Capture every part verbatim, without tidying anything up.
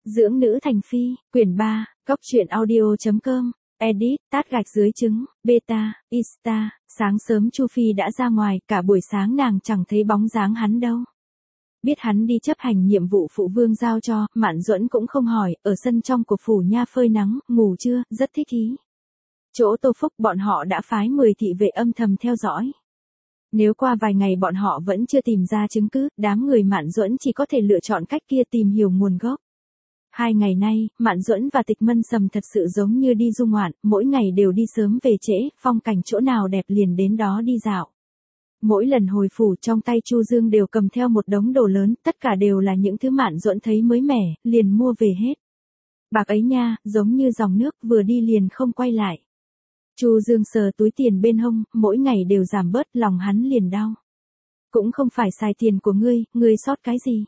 Dưỡng nữ thành phi, quyển ba, góc truyện audio.com, edit, tát gạch dưới trứng, beta, ista, sáng sớm Chu Phi đã ra ngoài, cả buổi sáng nàng chẳng thấy bóng dáng hắn đâu. Biết hắn đi chấp hành nhiệm vụ phụ vương giao cho, Mạn Duẫn cũng không hỏi, ở sân trong của phủ nha phơi nắng, ngủ chưa, rất thích ý. Chỗ Tô Phúc bọn họ đã phái mười thị vệ âm thầm theo dõi. Nếu qua vài ngày bọn họ vẫn chưa tìm ra chứng cứ, đám người Mạn Duẫn chỉ có thể lựa chọn cách kia tìm hiểu nguồn gốc. Hai ngày nay, Mạn Duẫn và Tịch Mân Sầm thật sự giống như đi du ngoạn, mỗi ngày đều đi sớm về trễ, phong cảnh chỗ nào đẹp liền đến đó đi dạo. Mỗi lần hồi phủ trong tay Chu Dương đều cầm theo một đống đồ lớn, tất cả đều là những thứ Mạn Duẫn thấy mới mẻ, liền mua về hết. Bạc ấy nha, giống như dòng nước, vừa đi liền không quay lại. Chu Dương sờ túi tiền bên hông, mỗi ngày đều giảm bớt, lòng hắn liền đau. Cũng không phải xài tiền của ngươi, ngươi sót cái gì?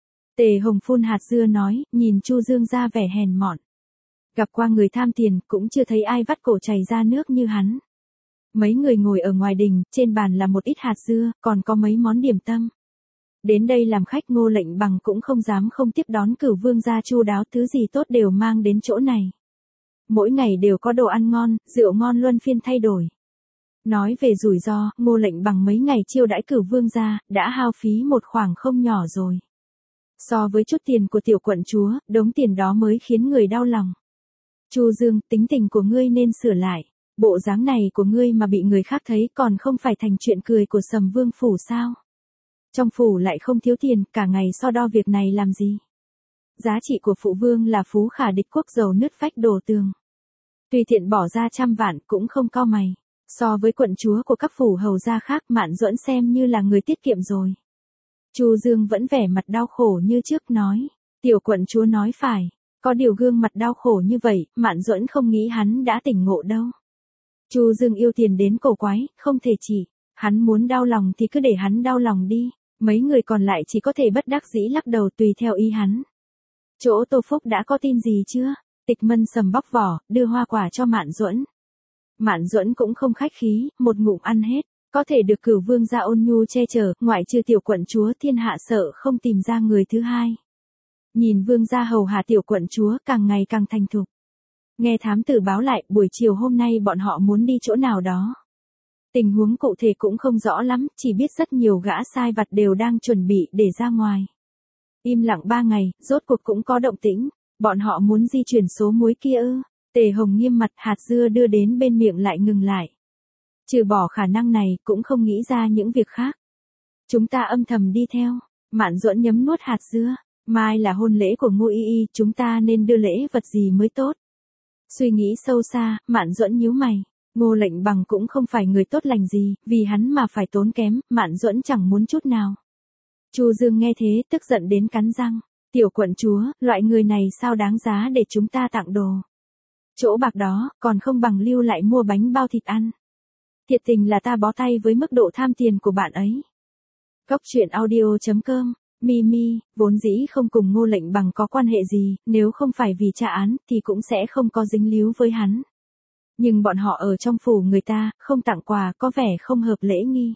Tề Hồng phun hạt dưa nói, nhìn Chu Dương ra vẻ hèn mọn. Gặp qua người tham tiền, cũng chưa thấy ai vắt cổ chảy ra nước như hắn. Mấy người ngồi ở ngoài đình, trên bàn là một ít hạt dưa, còn có mấy món điểm tâm. Đến đây làm khách Ngô Lệnh Bằng cũng không dám không tiếp đón Cửu Vương gia chu đáo, thứ gì tốt đều mang đến chỗ này. Mỗi ngày đều có đồ ăn ngon, rượu ngon luân phiên thay đổi. Nói về rủi ro, Ngô Lệnh Bằng mấy ngày chiêu đãi Cửu Vương gia, đã hao phí một khoản không nhỏ rồi. So với chút tiền của tiểu quận chúa, đống tiền đó mới khiến người đau lòng. Chu Dương, tính tình của ngươi nên sửa lại. Bộ dáng này của ngươi mà bị người khác thấy còn không phải thành chuyện cười của Sầm Vương phủ sao? Trong phủ lại không thiếu tiền, cả ngày so đo việc này làm gì? Giá trị của phụ vương là phú khả địch quốc, giàu nứt vách đổ tường. Tùy tiện bỏ ra trăm vạn cũng không cau mày. So với quận chúa của các phủ hầu gia khác, Mạn Duẫn xem như là người tiết kiệm rồi. Chu Dương vẫn vẻ mặt đau khổ như trước nói. Tiểu quận chúa nói phải. Có điều gương mặt đau khổ như vậy, Mạn Duẫn không nghĩ hắn đã tỉnh ngộ đâu. Chu Dương yêu tiền đến cổ quái, không thể chỉ. Hắn muốn đau lòng thì cứ để hắn đau lòng đi. Mấy người còn lại chỉ có thể bất đắc dĩ lắc đầu tùy theo ý hắn. Chỗ Tô Phúc đã có tin gì chưa? Tịch Mân Sầm bóc vỏ, đưa hoa quả cho Mạn Duẫn. Mạn Duẫn cũng không khách khí, một ngụm ăn hết. Có thể được Cửu Vương gia ôn nhu che chở, ngoại trừ tiểu quận chúa, thiên hạ sợ không tìm ra người thứ hai. Nhìn Vương gia hầu hạ tiểu quận chúa càng ngày càng thành thục. Nghe thám tử báo lại, buổi chiều hôm nay bọn họ muốn đi chỗ nào đó. Tình huống cụ thể cũng không rõ lắm, chỉ biết rất nhiều gã sai vặt đều đang chuẩn bị để ra ngoài. Im lặng ba ngày, rốt cuộc cũng có động tĩnh. Bọn họ muốn di chuyển số muối kia ư? Tề Hồng nghiêm mặt, hạt dưa đưa đến bên miệng lại ngừng lại. Trừ bỏ khả năng này, cũng không nghĩ ra những việc khác. Chúng ta âm thầm đi theo. Mạn Duẫn nhấm nuốt hạt dưa. Mai là hôn lễ của Ngô Y Y, chúng ta nên đưa lễ vật gì mới tốt? Suy nghĩ sâu xa, Mạn Duẫn nhíu mày. Ngô Lệnh Bằng cũng không phải người tốt lành gì, vì hắn mà phải tốn kém, Mạn Duẫn chẳng muốn chút nào. Chu Dương nghe thế, tức giận đến cắn răng. Tiểu quận chúa, loại người này sao đáng giá để chúng ta tặng đồ? Chỗ bạc đó, còn không bằng lưu lại mua bánh bao thịt ăn. Thiệt tình là ta bó tay với mức độ tham tiền của bạn ấy. Góc truyện audio.com, Mimi, vốn dĩ không cùng Ngô Lệnh Bằng có quan hệ gì, nếu không phải vì tra án, thì cũng sẽ không có dính líu với hắn. Nhưng bọn họ ở trong phủ người ta, không tặng quà, có vẻ không hợp lễ nghi.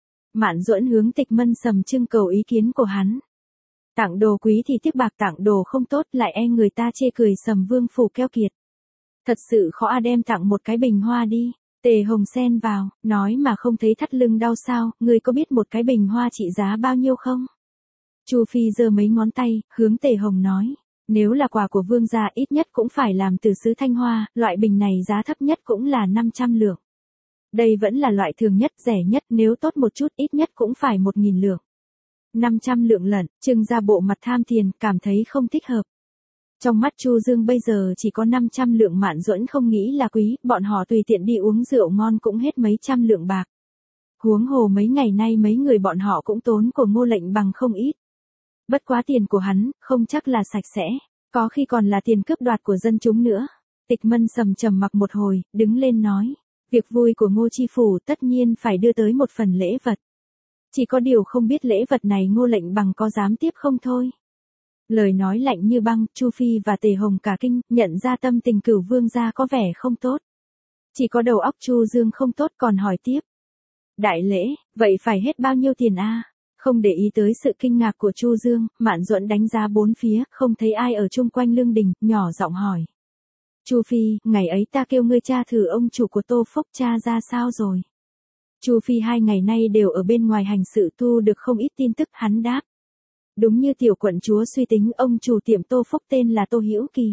Mạn Duẫn hướng Tịch Mân Sầm trưng cầu ý kiến của hắn. Tặng đồ quý thì tiếc bạc, tặng đồ không tốt lại e người ta chê cười Sầm Vương phủ keo kiệt. Thật sự khó a, đem tặng một cái bình hoa đi. Tề Hồng xen vào, nói mà không thấy thắt lưng đau sao, ngươi có biết một cái bình hoa trị giá bao nhiêu không? Chu Phi giơ mấy ngón tay, hướng Tề Hồng nói, nếu là quà của vương gia ít nhất cũng phải làm từ sứ Thanh Hoa, loại bình này giá thấp nhất cũng là năm trăm lượng. Đây vẫn là loại thường nhất, rẻ nhất, nếu tốt một chút ít nhất cũng phải một nghìn lượng. năm trăm lượng lận, trưng ra bộ mặt tham tiền, cảm thấy không thích hợp. Trong mắt Chu Dương bây giờ chỉ có năm trăm lượng, Mạn Duẫn không nghĩ là quý, bọn họ tùy tiện đi uống rượu ngon cũng hết mấy trăm lượng bạc. Huống hồ mấy ngày nay mấy người bọn họ cũng tốn của Ngô Lệnh Bằng không ít. Bất quá tiền của hắn, không chắc là sạch sẽ, có khi còn là tiền cướp đoạt của dân chúng nữa. Tịch Mân Sầm trầm mặc một hồi, đứng lên nói, việc vui của Ngô Chi Phủ tất nhiên phải đưa tới một phần lễ vật. Chỉ có điều không biết lễ vật này Ngô Lệnh Bằng có dám tiếp không thôi. Lời nói lạnh như băng, Chu Phi và Tề Hồng cả kinh, nhận ra tâm tình Cửu Vương gia có vẻ không tốt. Chỉ có đầu óc Chu Dương không tốt, còn hỏi tiếp. Đại lễ, vậy phải hết bao nhiêu tiền a? Không để ý tới sự kinh ngạc của Chu Dương, Mạn Duẫn đánh giá bốn phía, không thấy ai ở chung quanh Lương Đình, nhỏ giọng hỏi. Chu Phi, ngày ấy ta kêu ngươi tra thử ông chủ của Tô Phúc tra ra sao rồi? Chu Phi hai ngày nay đều ở bên ngoài hành sự thu được không ít tin tức, hắn đáp. Đúng như tiểu quận chúa suy tính, ông chủ tiệm Tô Phúc tên là Tô Hữu Kỳ.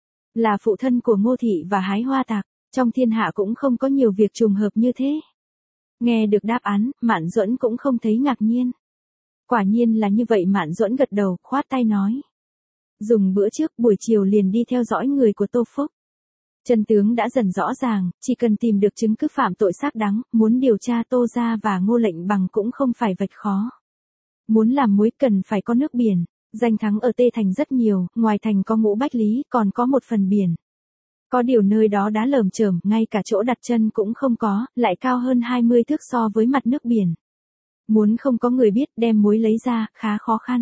Là phụ thân của Ngô Thị và Hái Hoa Tạc, trong thiên hạ cũng không có nhiều việc trùng hợp như thế. Nghe được đáp án, Mạn Duẫn cũng không thấy ngạc nhiên. Quả nhiên là như vậy, Mạn Duẫn gật đầu, khoát tay nói. Dùng bữa trước, buổi chiều liền đi theo dõi người của Tô Phúc. Chân tướng đã dần rõ ràng, chỉ cần tìm được chứng cứ phạm tội xác đáng, muốn điều tra Tô gia và Ngô Lệnh Bằng cũng không phải vạch khó. Muốn làm muối cần phải có nước biển, danh thắng ở Tê Thành rất nhiều, ngoài thành có Ngũ Bách Lý, còn có một phần biển. Có điều nơi đó đá lởm chởm, ngay cả chỗ đặt chân cũng không có, lại cao hơn hai mươi thước so với mặt nước biển. Muốn không có người biết đem muối lấy ra, khá khó khăn.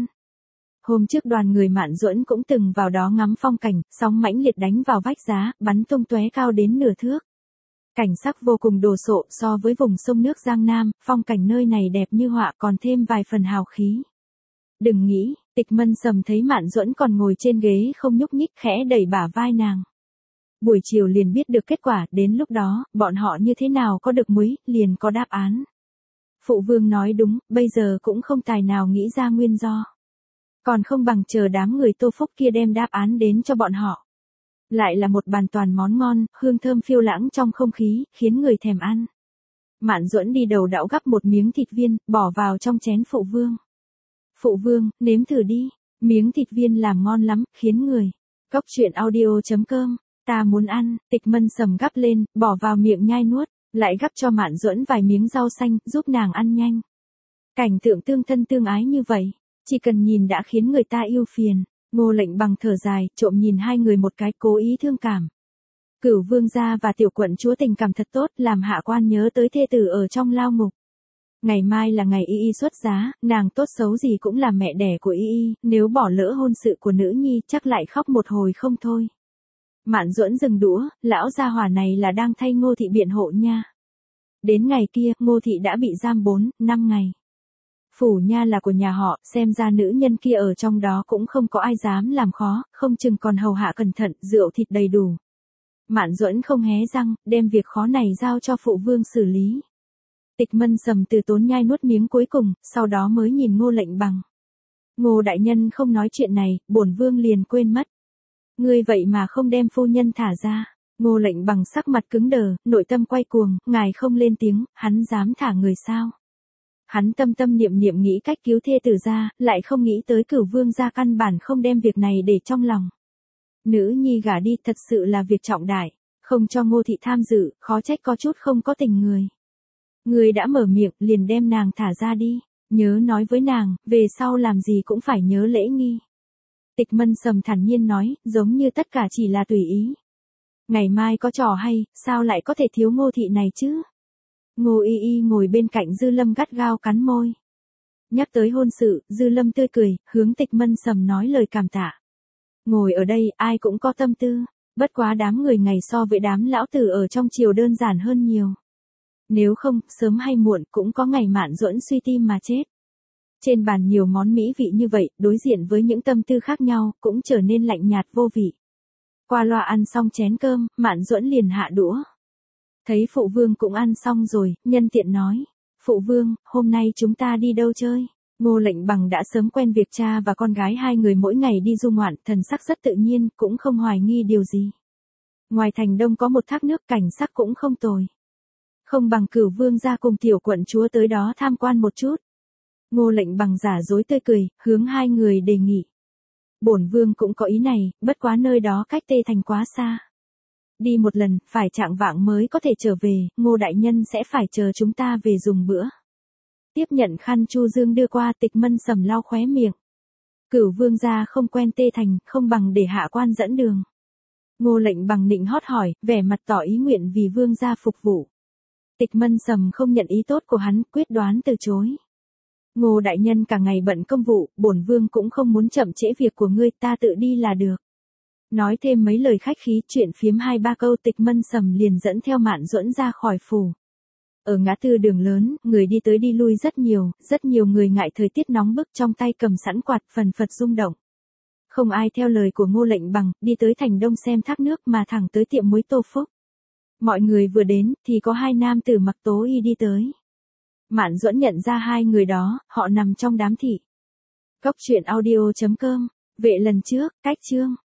Hôm trước đoàn người Mạn Duẫn cũng từng vào đó ngắm phong cảnh, sóng mãnh liệt đánh vào vách đá, bắn tung tóe cao đến nửa thước. Cảnh sắc vô cùng đồ sộ, so với vùng sông nước Giang Nam, phong cảnh nơi này đẹp như họa, còn thêm vài phần hào khí. Đừng nghĩ, Tịch Mân Sầm thấy Mạn Duẫn còn ngồi trên ghế không nhúc nhích, khẽ đẩy bả vai nàng. Buổi chiều liền biết được kết quả, đến lúc đó, bọn họ như thế nào có được muối, liền có đáp án. Phụ vương nói đúng, bây giờ cũng không tài nào nghĩ ra nguyên do. Còn không bằng chờ đám người Tô Phúc kia đem đáp án đến cho bọn họ. Lại là một bàn toàn món ngon, hương thơm phiêu lãng trong không khí, khiến người thèm ăn. Mạn Duẫn đi đầu đão gắp một miếng thịt viên, bỏ vào trong chén phụ vương. Phụ vương, nếm thử đi, miếng thịt viên làm ngon lắm, khiến người. Cốc truyện audio chấm com, ta muốn ăn. Tịch Mân Sầm gắp lên, bỏ vào miệng nhai nuốt, lại gắp cho Mạn Duẫn vài miếng rau xanh, giúp nàng ăn nhanh. Cảnh tượng tương thân tương ái như vậy, chỉ cần nhìn đã khiến người ta yêu phiền. Ngô Lệnh Bằng thở dài, trộm nhìn hai người một cái, cố ý thương cảm. Cửu vương gia và tiểu quận chúa tình cảm thật tốt, làm hạ quan nhớ tới thê tử ở trong lao ngục. Ngày mai là ngày y y xuất giá, nàng tốt xấu gì cũng là mẹ đẻ của y y, nếu bỏ lỡ hôn sự của nữ nhi chắc lại khóc một hồi không thôi. Mạn Duẫn dừng đũa, lão gia hỏa này là đang thay Ngô Thị biện hộ nha. Đến ngày kia, Ngô Thị đã bị giam bốn, năm ngày. Phủ nha là của nhà họ, xem ra nữ nhân kia ở trong đó cũng không có ai dám làm khó, không chừng còn hầu hạ cẩn thận, rượu thịt đầy đủ. Mạn Duẫn không hé răng, đem việc khó này giao cho phụ vương xử lý. Tịch Mân Sầm từ tốn nhai nuốt miếng cuối cùng, sau đó mới nhìn Ngô Lệnh Bằng. Ngô đại nhân không nói chuyện này, bổn vương liền quên mất. Ngươi vậy mà không đem phu nhân thả ra. Ngô Lệnh Bằng sắc mặt cứng đờ, nội tâm quay cuồng, ngài không lên tiếng, hắn dám thả người sao? Hắn tâm tâm niệm niệm nghĩ cách cứu thê tử ra, lại không nghĩ tới Cửu vương gia căn bản không đem việc này để trong lòng. Nữ nhi gả đi thật sự là việc trọng đại, không cho Ngô Thị tham dự, khó trách có chút không có tình người. Người đã mở miệng, liền đem nàng thả ra đi, nhớ nói với nàng, về sau làm gì cũng phải nhớ lễ nghi. Tịch Mân Sầm thản nhiên nói, giống như tất cả chỉ là tùy ý. Ngày mai có trò hay, sao lại có thể thiếu Ngô Thị này chứ? Ngô Y Y ngồi bên cạnh Dư Lâm gắt gao cắn môi. Nhắc tới hôn sự, Dư Lâm tươi cười, hướng Tịch Mân Sầm nói lời cảm tạ. Ngồi ở đây, ai cũng có tâm tư, bất quá đám người ngày so với đám lão tử ở trong triều đơn giản hơn nhiều. Nếu không, sớm hay muộn cũng có ngày Mạn Duẫn suy tim mà chết. Trên bàn nhiều món mỹ vị như vậy, đối diện với những tâm tư khác nhau, cũng trở nên lạnh nhạt vô vị. Qua loa ăn xong chén cơm, Mạn Duẫn liền hạ đũa. Thấy phụ vương cũng ăn xong rồi, nhân tiện nói. Phụ vương, hôm nay chúng ta đi đâu chơi? Ngô Lệnh Bằng đã sớm quen việc cha và con gái hai người mỗi ngày đi du ngoạn, thần sắc rất tự nhiên, cũng không hoài nghi điều gì. Ngoài thành đông có một thác nước, cảnh sắc cũng không tồi. Không bằng Cửu vương gia cùng tiểu quận chúa tới đó tham quan một chút. Ngô Lệnh Bằng giả dối tươi cười, hướng hai người đề nghị. Bổn vương cũng có ý này, bất quá nơi đó cách Tê Thành quá xa. Đi một lần, phải chạng vạng mới có thể trở về, Ngô đại nhân sẽ phải chờ chúng ta về dùng bữa. Tiếp nhận khăn Chu Dương đưa qua, Tịch Mân Sầm lau khóe miệng. Cửu vương gia không quen Tê Thành, không bằng để hạ quan dẫn đường. Ngô Lệnh Bằng nịnh hót hỏi, vẻ mặt tỏ ý nguyện vì vương gia phục vụ. Tịch Mân Sầm không nhận ý tốt của hắn, quyết đoán từ chối. Ngô đại nhân cả ngày bận công vụ, bổn vương cũng không muốn chậm trễ việc của ngươi, ta tự đi là được. Nói thêm mấy lời khách khí, chuyện phiếm hai ba câu, Tịch Mân Sầm liền dẫn theo Mạn Duẫn ra khỏi phủ. Ở ngã tư đường lớn, người đi tới đi lui rất nhiều, rất nhiều người ngại thời tiết nóng bức trong tay cầm sẵn quạt phần phật rung động. Không ai theo lời của Ngô Lệnh Bằng, đi tới thành Đông xem thác nước mà thẳng tới tiệm muối Tô Phúc. Mọi người vừa đến, thì có hai nam tử mặc tố y đi tới. Mạn Duẫn nhận ra hai người đó, họ nằm trong đám thị. Cốc truyện audio chấm com, vệ lần trước, cách chương.